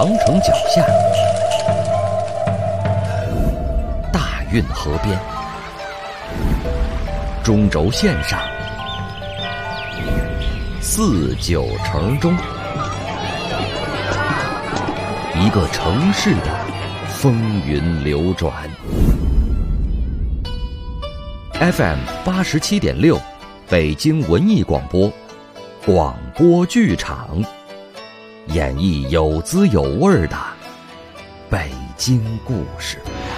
长城脚下，大运河边，中轴线上，四九城中，一个城市的风云流转。FM 87.6，北京文艺广播，广播剧场，演绎有滋有味的北京故事。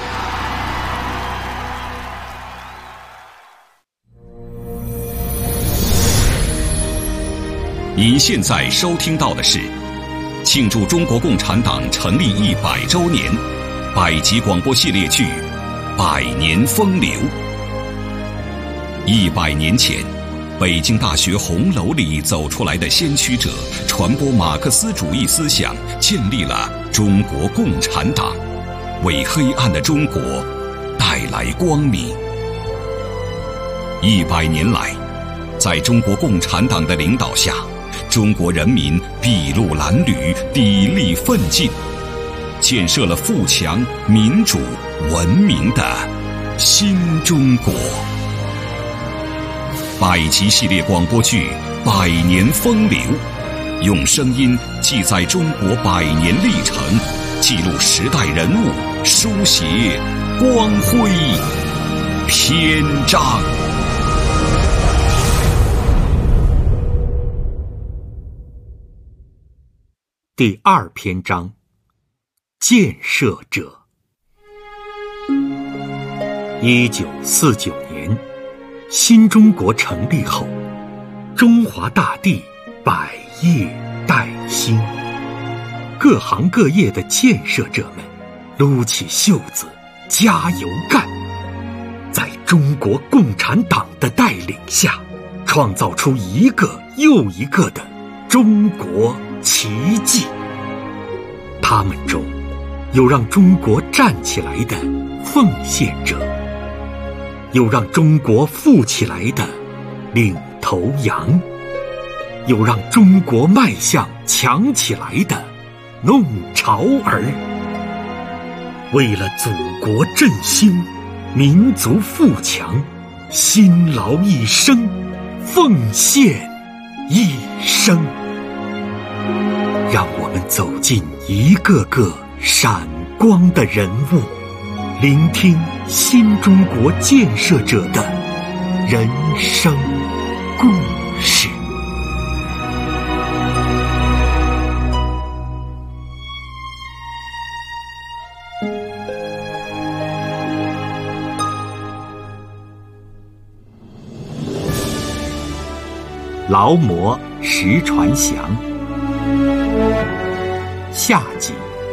您现在收听到的是庆祝中国共产党成立100周年百集广播系列剧《百年风流》。100年前，北京大学红楼里走出来的先驱者，传播马克思主义思想，建立了中国共产党，为黑暗的中国带来光明。100年来，在中国共产党的领导下，中国人民筚路蓝缕，砥砺奋进，建设了富强、民主、文明的新中国。百集系列广播剧《百年风流》，用声音记载中国100年历程，记录时代人物，书写光辉篇章。 第2篇章，建设者。1949年，新中国成立后，中华大地百业待兴，各行各业的建设者们撸起袖子加油干，在中国共产党的带领下，创造出一个又一个的中国奇迹。他们中有让中国站起来的奉献者，有让中国富起来的领头羊，有让中国迈向强起来的弄潮儿。为了祖国振兴，民族富强，辛劳一生，奉献一生。让我们走进一个个闪光的人物，聆听新中国建设者的人生故事。劳模石传祥下集。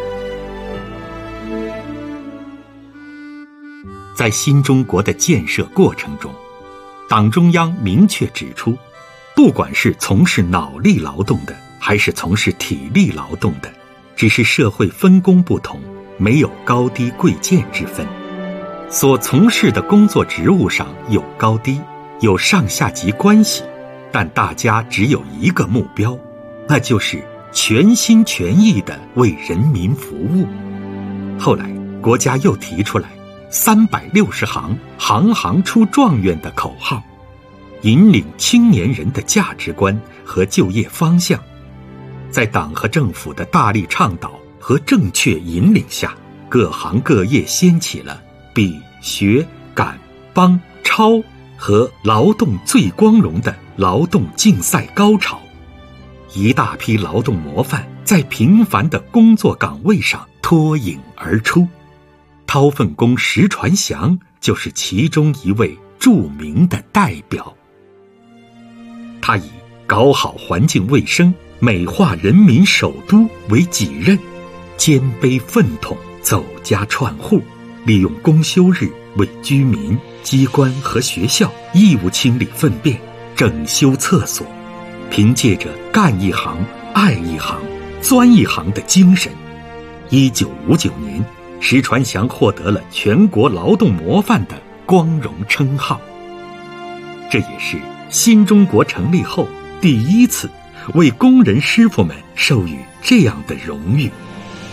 在新中国的建设过程中，党中央明确指出，不管是从事脑力劳动的，还是从事体力劳动的，只是社会分工不同，没有高低贵贱之分。所从事的工作职务上有高低，有上下级关系，但大家只有一个目标，那就是全心全意地为人民服务。后来国家又提出来360行，行行出状元的口号，引领青年人的价值观和就业方向。在党和政府的大力倡导和正确引领下，各行各业掀起了比学赶帮超和劳动最光荣的劳动竞赛高潮。一大批劳动模范在平凡的工作岗位上脱颖而出，掏粪工石传祥就是其中一位著名的代表。他以搞好环境卫生、美化人民首都为己任，肩背粪桶走家串户，利用公休日为居民、机关和学校义务清理粪便、整修厕所。凭借着干一行、爱一行、钻一行的精神，1959年，石传祥获得了全国劳动模范的光荣称号。这也是新中国成立后第一次为工人师傅们授予这样的荣誉。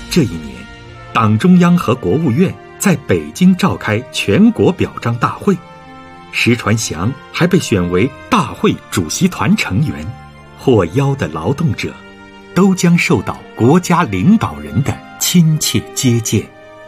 这一年，党中央和国务院在北京召开全国表彰大会，石传祥还被选为大会主席团成员。获邀的劳动者都将受到国家领导人的亲切接见。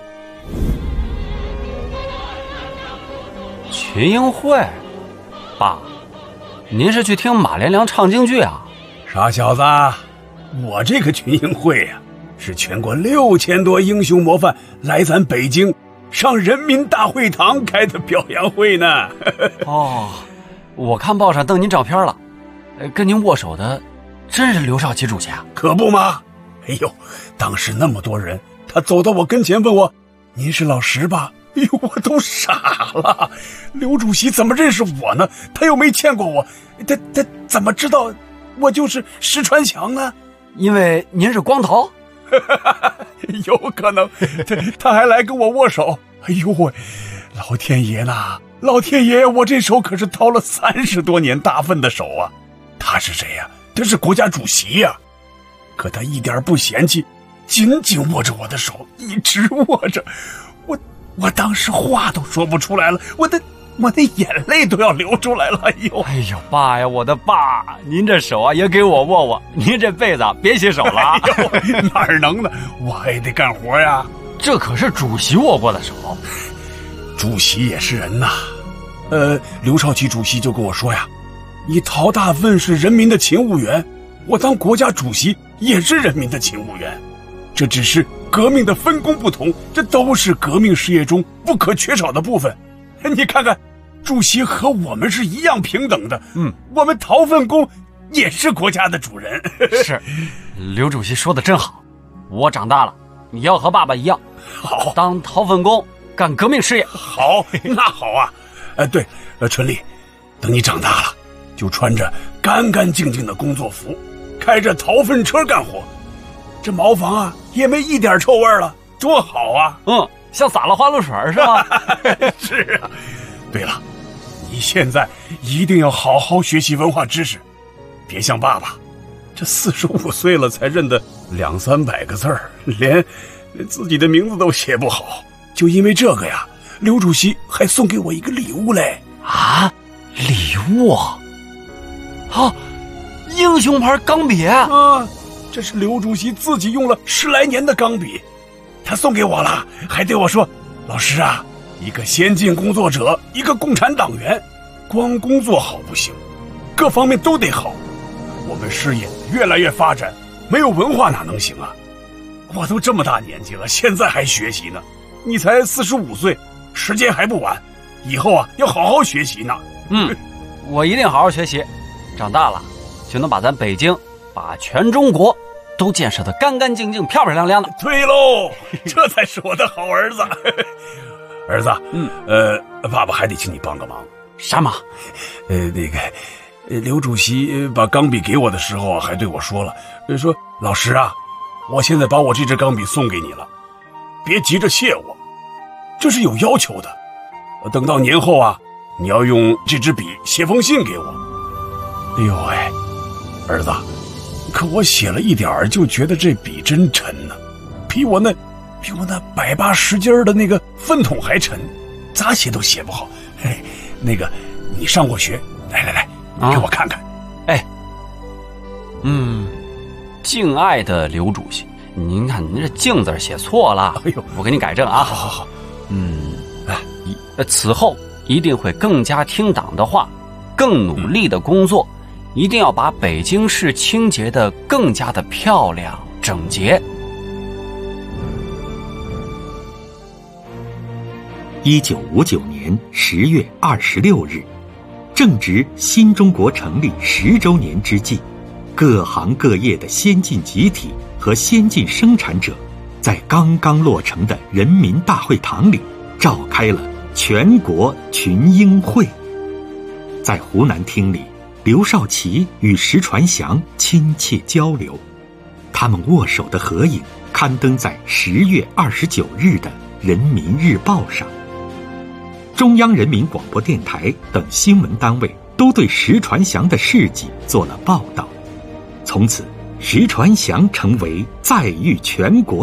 群英会，爸，您是去听马连良唱京剧啊？ 傻小子，我这个群英会啊，是全国6000多英雄模范来咱北京上人民大会堂开的表扬会呢。 哦，我看报上登您照片了，跟您握手的真是刘少奇主席啊？ 可不吗？哎呦，当时那么多人，他走到我跟前问我：“您是老石吧？”哎呦，我都傻了。刘主席怎么认识我呢？他又没见过我，他怎么知道我就是石传祥呢？ 因为您是光头。 有可能。他还来跟我握手。哎呦喂，老天爷呐，老天爷，我这手可是掏了30多年大粪的手啊！他是谁呀？他是国家主席呀！可他一点不嫌弃，紧紧握着我的手，一直握着。我当时话都说不出来了，我的眼泪都要流出来了。哎呦爸呀，我的爸，您这手啊也给我握握，您这辈子别洗手了。 哎呦，哪能呢？我也得干活呀。 这可是主席握过的手。 主席也是人呐。刘少奇主席就跟我说呀，你陶大粪是人民的勤务员，我当国家主席也是人民的勤务员，这只是革命的分工不同，这都是革命事业中不可缺少的部分。你看看，主席和我们是一样平等的。我们陶粪工也是国家的主人。 是，刘主席说的真好，我长大了，你要和爸爸一样， 好当陶粪工，干革命事业。 好，那好啊。对，春丽，等你长大了，就穿着干干净净的工作服，开着陶粪车干活，这茅房啊也没一点臭味了，多好啊！ 像洒了花露水是吧？ 是啊。对了，你现在一定要好好学习文化知识，别像爸爸，这45岁了才认得200-300个字儿，连自己的名字都写不好。就因为这个呀，刘主席还送给我一个礼物嘞。 啊，礼物？啊，英雄牌钢笔啊！这是刘主席自己用了10来年的钢笔，他送给我了，还对我说：“老师啊，一个先进工作者，一个共产党员，光工作好不行，各方面都得好。我们事业越来越发展，没有文化哪能行啊？我都这么大年纪了，现在还学习呢。你才45岁，时间还不晚，以后啊要好好学习呢。” 我一定好好学习，长大了就能把咱北京，把全中国都建设得干干净净、漂漂亮亮的。 对喽，这才是我的好儿子。儿子，爸爸还得请你帮个忙。 啥忙？ 刘主席把钢笔给我的时候还对我说了，说老师啊，我现在把我这支钢笔送给你了，别急着谢我，这是有要求的。等到年后啊，你要用这支笔写封信给我。哎呦喂，儿子，可我写了一点就觉得这笔真沉呢，比我那180斤的那个粪桶还沉，咋写都写不好。那个你上过学，来，给我看看。 敬爱的刘主席，您看您这敬字写错了。 哎呦， 我给你改正啊。 好。 此后一定会更加听党的话，更努力的工作，一定要把北京市清洁得更加的漂亮整洁。 1959年10月26日，正值新中国成立10周年之际，各行各业的先进集体和先进生产者，在刚刚落成的人民大会堂里召开了全国群英会。在湖南厅里，刘少奇与石传祥亲切交流，他们握手的合影刊登在10月29日的《人民日报》上。中央人民广播电台等新闻单位都对石传祥的事迹做了报道，从此石传祥成为载誉全国的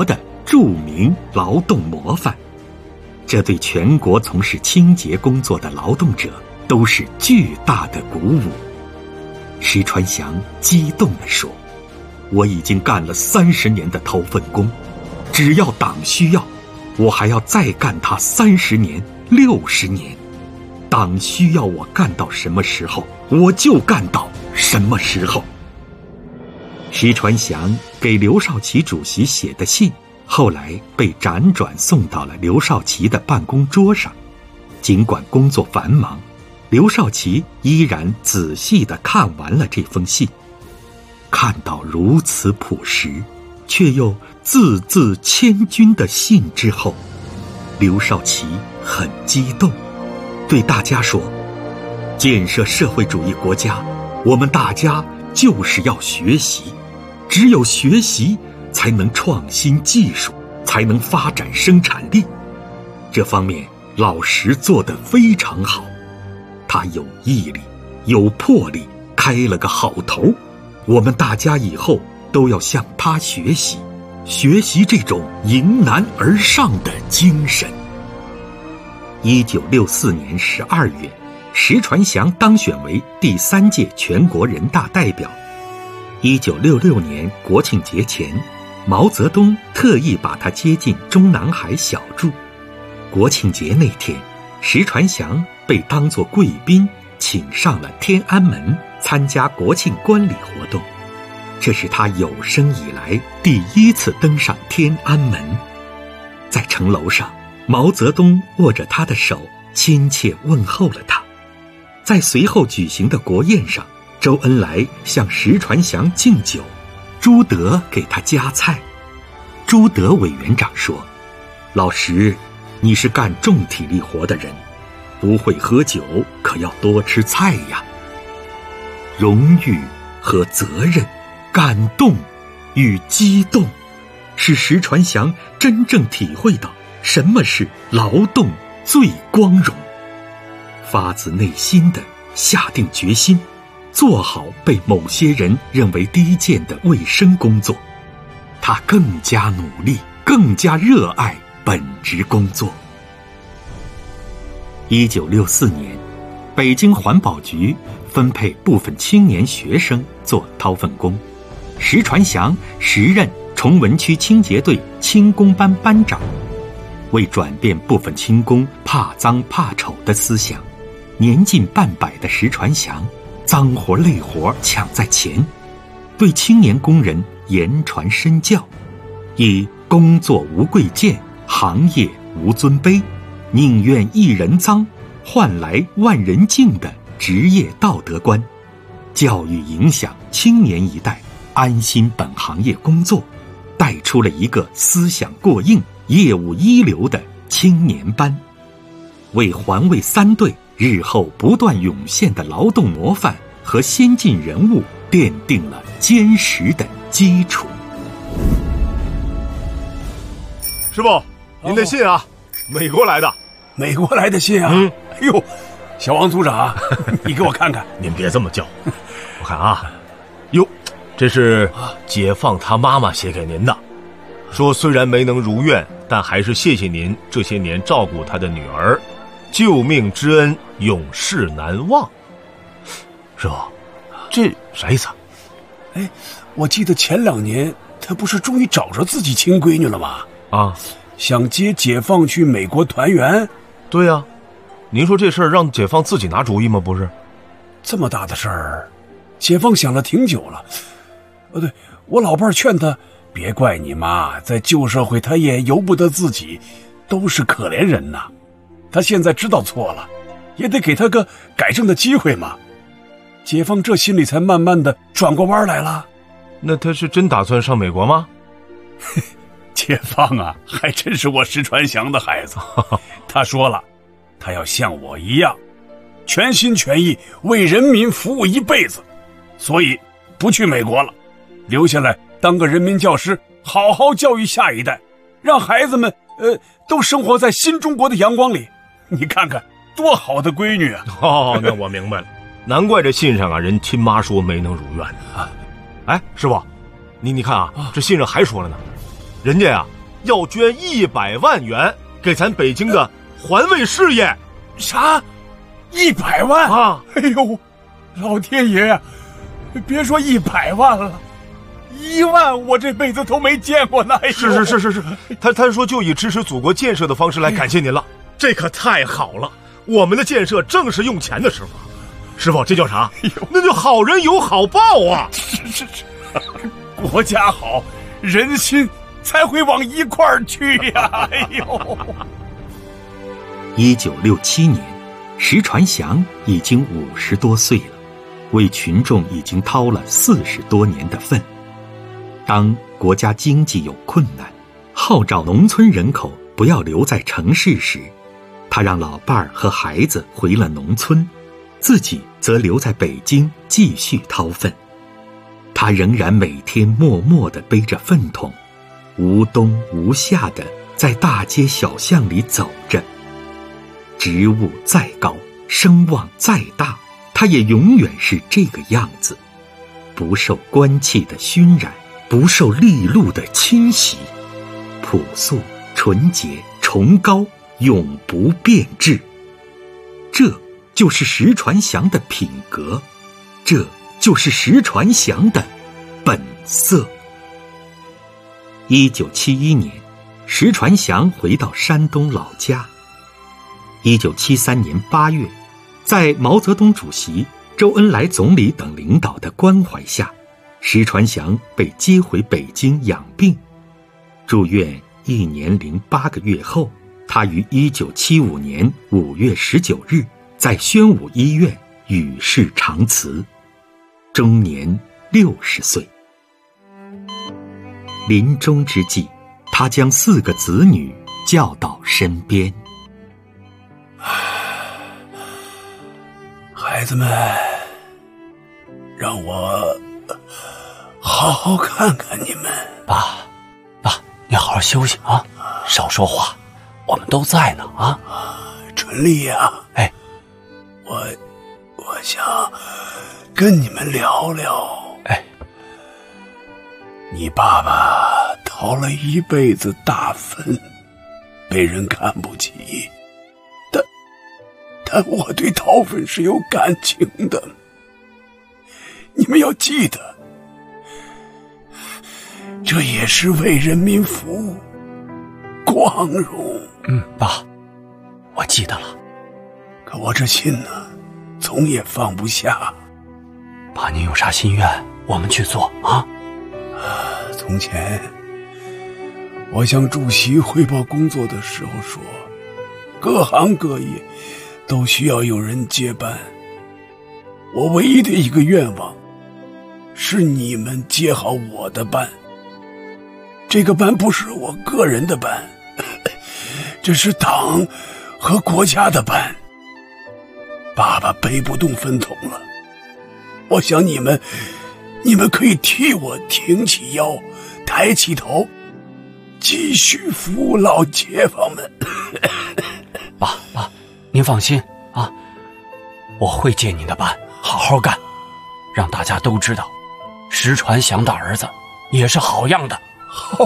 著名劳动模范，这对全国从事清洁工作的劳动者都是巨大的鼓舞。石传祥激动地说：“我已经干了30年的掏粪工，只要党需要，我还要再干它30年、60年。党需要我干到什么时候，我就干到什么时候。”石传祥给刘少奇主席写的信，后来被辗转送到了刘少奇的办公桌上。尽管工作繁忙，刘少奇依然仔细地看完了这封信。看到如此朴实却又字字千钧的信之后，刘少奇很激动，对大家说：“建设社会主义国家，我们大家就是要学习，只有学习才能创新技术，才能发展生产力。这方面老石做得非常好，他有毅力，有魄力，开了个好头。我们大家以后都要向他学习，学习这种迎难而上的精神。” 1964年12月，石传祥当选为第3届全国人大代表。1966年国庆节前，毛泽东特意把他接进中南海小住。国庆节那天，石传祥被当作贵宾请上了天安门参加国庆观礼活动，这是他有生以来第1次登上天安门。在城楼上，毛泽东握着他的手，亲切问候了他。在随后举行的国宴上，周恩来向石传祥敬酒，朱德给他夹菜。朱德委员长说：“老石，你是干重体力活的人，不会喝酒，可要多吃菜呀。”荣誉和责任，感动与激动，使石传祥真正体会到什么是劳动最光荣，发自内心地下定决心做好被某些人认为低贱的卫生工作。他更加努力，更加热爱本职工作。1964年，北京环保局分配部分青年学生做掏粪工，石传祥时任崇文区清洁队轻工班班长。为转变部分轻工怕脏怕丑的思想，年近半百的石传祥脏活累活抢在前，对青年工人言传身教，以工作无贵贱，行业无尊卑，宁愿一人脏，换来万人敬的职业道德观，教育影响青年一代安心本行业工作，带出了一个思想过硬、业务一流的青年班，为环卫3队日后不断涌现的劳动模范和先进人物奠定了坚实的基础。 师傅，您的信啊，美国来的。 美国来的信啊？哎呦，小王组长，你给我看看。 您别这么叫，我看啊，哟，这是解放他妈妈写给您的，说虽然没能如愿，但还是谢谢您这些年照顾他的女儿，救命之恩永世难忘。师傅，这啥意思啊？ 哎，我记得前2年他不是终于找着自己亲闺女了吗？ 啊， 想接解放去美国团圆。 对呀，您说这事儿让解放自己拿主意吗？不是， 这么大的事儿，解放想了挺久了。对，我老伴儿劝他，别怪你妈，在旧社会她也由不得自己，都是可怜人呐。他现在知道错了，也得给他个改正的机会嘛。解放这心里才慢慢的转过弯来了。 那他是真打算上美国吗？ 解放啊，还真是我石传祥的孩子。他说了，他要像我一样，全心全意为人民服务一辈子，所以不去美国了，留下来当个人民教师，好好教育下一代，让孩子们都生活在新中国的阳光里。你看看多好的闺女啊！ 哦，那我明白了，难怪这信上啊，人亲妈说没能如愿啊。哎，师傅，你看啊，这信上还说了呢，人家呀要捐100万元给咱北京的环卫事业。 啥？100万啊！ 哎呦，老天爷呀！别说100万了，1万我这辈子都没见过呢。 是，他说就以支持祖国建设的方式来感谢您了，这可太好了。我们的建设正是用钱的时候。师傅，这叫啥？那就好人有好报啊！ 是，国家好，人心才会往一块儿去呀！哎呦 ，1967年，石传祥已经50多岁了，为群众已经掏了40多年的粪。当国家经济有困难，号召农村人口不要留在城市时，他让老伴儿和孩子回了农村，自己则留在北京继续掏粪。他仍然每天默默地背着粪桶，无冬无夏地在大街小巷里走着。职务再高，声望再大，他也永远是这个样子，不受官气的熏染，不受利禄的侵袭，朴素、纯洁、崇高，永不变质。这就是石传祥的品格，这就是石传祥的本色。1971年，石传祥回到山东老家。1973年8月，在毛泽东主席、周恩来总理等领导的关怀下，石传祥被接回北京养病。住院1年08个月后，他于1975年5月19日在宣武医院与世长辞，终年60岁。临终之际，他将4个子女叫到身边。 孩子们，让我好好看看你们。 爸，你好好休息啊，少说话，我们都在呢啊。 春丽呀， 哎， 我想跟你们聊聊。 哎， 你爸爸掏了一辈子大粪，被人看不起，但我对掏粪是有感情的。你们要记得，这也是为人民服务，光荣。 爸，我记得了。 可我这心呢，总也放不下。 爸，您有啥心愿，我们去做啊。 从前，我向主席汇报工作的时候说，各行各业都需要有人接班。我唯一的一个愿望，是你们接好我的班。这个班不是我个人的班，这是党和国家的班。爸爸背不动粪桶了，我想你们可以替我挺起腰，抬起头，继续服务老街坊们。 爸，您放心啊，我会接您的班，好好干，让大家都知道，石传祥的儿子也是好样的。 好，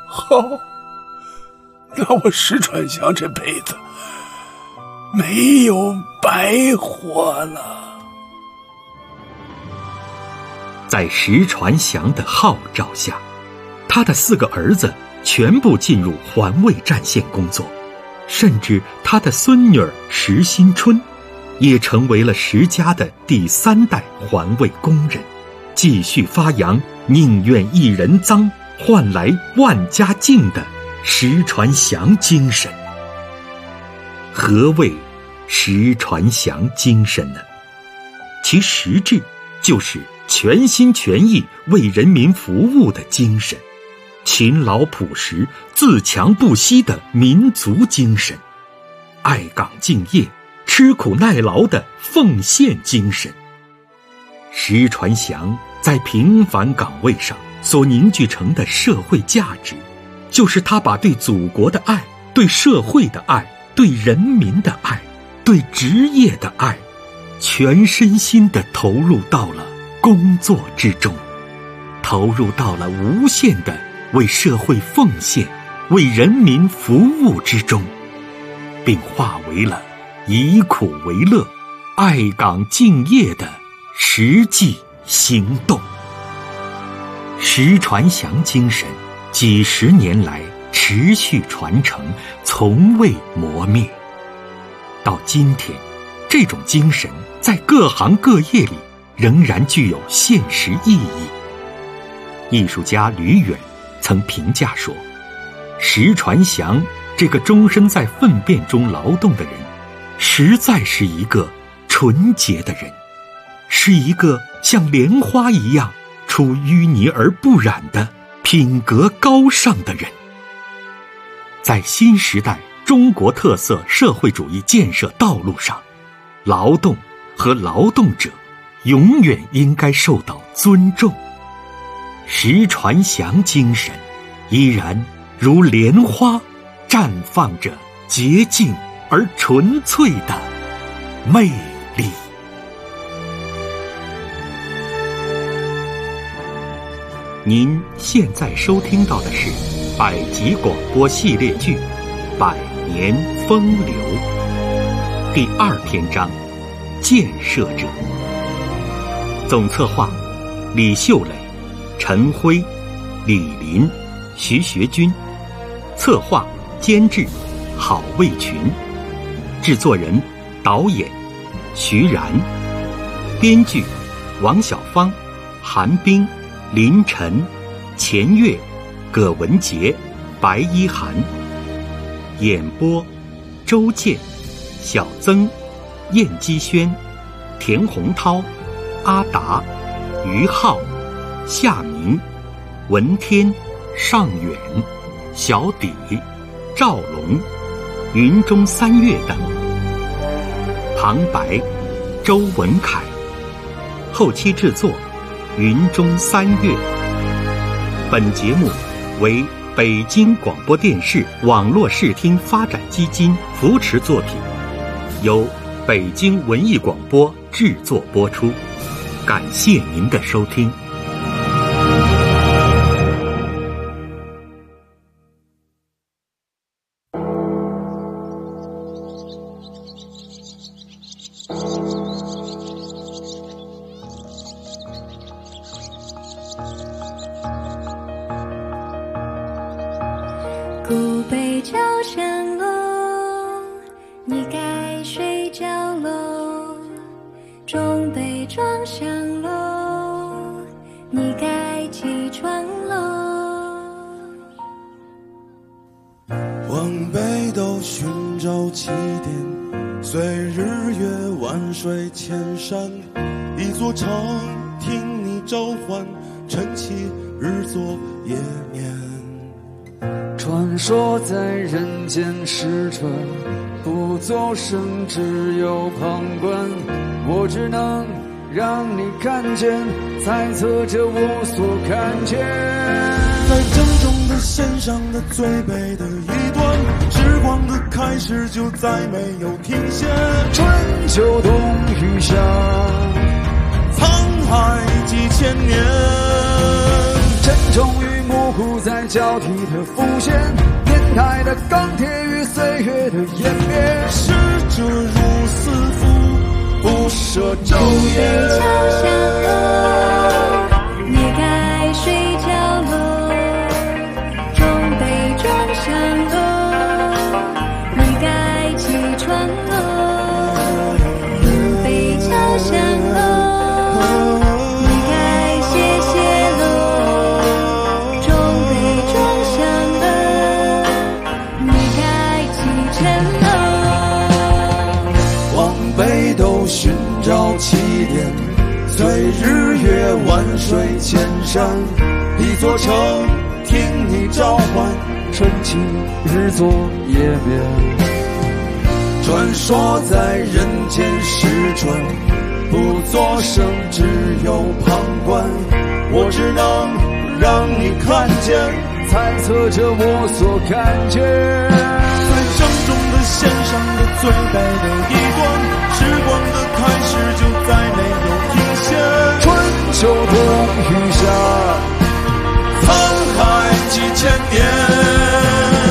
那我石传祥这辈子没有白活了。 在石传祥的号召下，他的4个儿子全部进入环卫战线工作，甚至他的孙女石新春也成为了石家的第3代环卫工人，继续发扬宁愿一人脏换来万家净的石传祥精神。何谓石传祥精神呢？其实质就是全心全意为人民服务的精神，勤劳朴实、自强不息的民族精神，爱岗敬业、吃苦耐劳的奉献精神。石传祥在平凡岗位上所凝聚成的社会价值，就是他把对祖国的爱、对社会的爱、对人民的爱、对职业的爱，全身心地投入到了工作之中，投入到了无限的为社会奉献、 为人民服务之中，并化为了以苦为乐、爱岗敬业的实际行动。石传祥精神几十年来持续传承，从未磨灭。到今天，这种精神在各行各业里仍然具有现实意义。艺术家吕远曾评价说，石传祥这个终身在粪便中劳动的人，实在是一个纯洁的人，是一个像莲花一样出淤泥而不染的品格高尚的人。在新时代中国特色社会主义建设道路上，劳动和劳动者永远应该受到尊重。石传祥精神依然如莲花绽放着洁净而纯粹的魅力。您现在收听到的是百集广播系列剧《百年风流》第2篇章建设者。总策划李秀磊、陈辉、李林、徐学军，策划监制郝卫群，制作人导演徐然，编剧王小芳、韩冰、林晨、钱月、葛文杰、白一涵，演播周健、小曾、燕基轩、田洪涛、阿达、于浩、夏明、文天、尚远、小底、赵龙、云中三月等。旁白周文凯，后期制作云中三月。本节目为北京广播电视网络视听发展基金扶持作品，由北京文艺广播制作播出。感谢您的收听。 古北朝山楼，你该睡觉喽。中北庄上楼，你该起床喽。 往北斗寻找起点，随日月万水千山。一座城听你召唤，晨起日作夜眠。 传说在人间使者，不作声，只有旁观。我只能让你看见，猜测着我所看见。 在正中的线上的最北的一端，时光的开始就再没有停歇。 春秋冬雨夏， 沧海几千年。 沉重与模糊在交替的浮现，年代的钢铁与岁月的演变。 逝者如斯夫，不舍昼夜。 桥上楼，你该睡觉喽。中北庄上楼，你该起床喽。古北桥上楼，你该歇歇喽。中北庄上楼，你该启程喽。 往北斗寻找起点，随日月万水千山。一座城听你召唤， 春起日作夜眠。 传说在人间时转，不作声，只有旁观。我只能让你看见， 猜测着我所看见。 在正中的线上的最北的一端，时光的开始就再没有停歇。 春秋冬雨夏， 沧海几千年。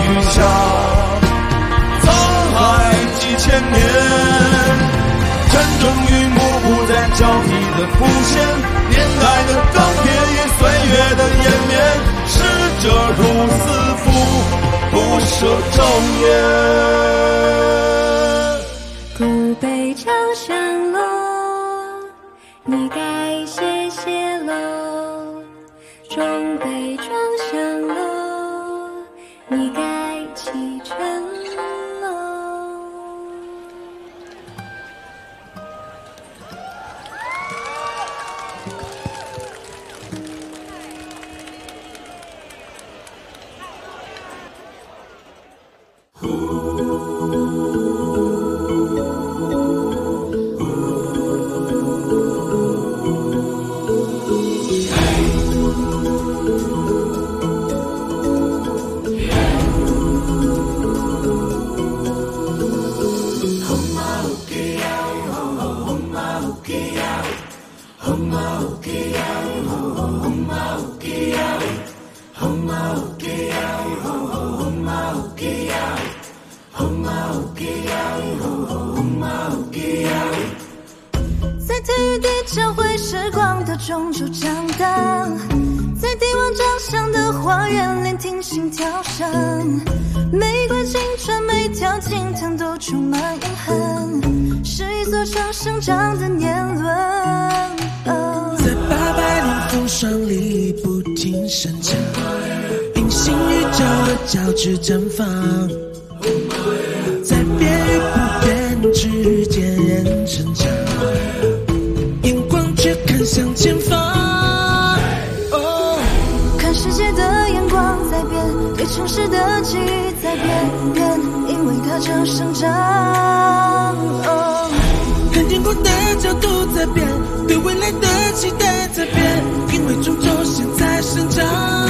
下，沧海几千年，沉重与幕不再交替的浮现，年代的钢铁与岁月的延绵，逝者如斯夫，不舍昼夜。 古北朝上落，你该谢谢喽。中北庄上落，你该启程喽。 在体育地教会时光的中州长大，在帝王掌上的花园聆听心跳声，每块青春每条青藤都充满永恒，是一座城生长的年轮。 在800年风霜里不停生长，平行宇宙的交织绽放，在变与不变之间人成长，眼光却看向前方。 看世界的眼光在变，对城市的记忆在变，因为它正生长。 看天空的角度在变，对未来的期待在变，因为种种现在生长。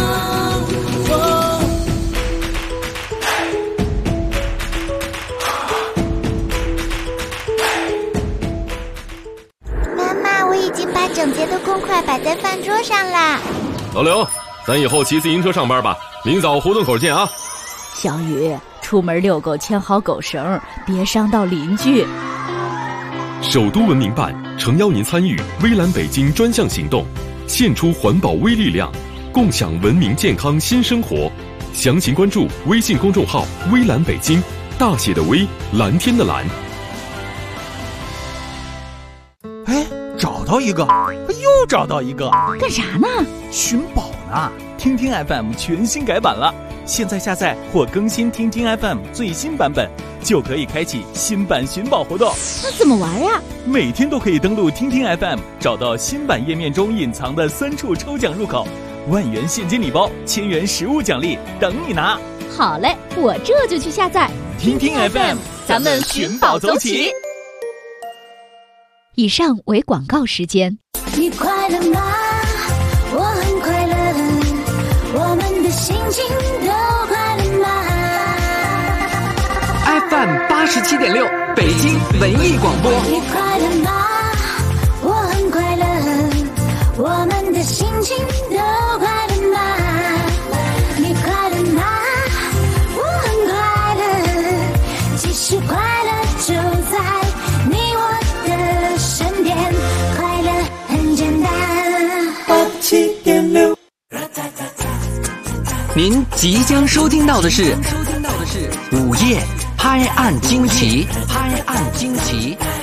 妈妈，我已经把整洁的公筷摆在饭桌上啦。 老刘，咱以后骑自行车上班吧，明早胡同口见啊。 小雨，出门遛狗牵好狗绳，别伤到邻居。 首都文明办诚邀您参与微蓝北京专项行动，献出环保微力量，共享文明健康新生活。详情关注微信公众号微蓝北京，大写的微，蓝天的蓝。 哎，找到一个，又找到一个， 干啥呢？ 寻宝呢。听听 FM 全新改版了，现在下载或更新听听 FM 最新版本，就可以开启新版寻宝活动。 那怎么玩呀？ 每天都可以登录听听 FM， 找到新版页面中隐藏的3处抽奖入口，10000元现金礼包，1000元实物奖励等你拿。 好嘞，我这就去下载听听 FM， 咱们寻宝走起。 以上为广告时间。 你快乐吗？我很快乐，我们的心情都快乐吗？ FM 87.6北京文艺广播。 你快乐吗？我很快乐，我们的心情都快乐吗？你快乐吗？我很快乐，其实快乐就在你我的身边，快乐很简单。87.6。 您即将收听到的是午夜拍案惊奇，拍案惊奇。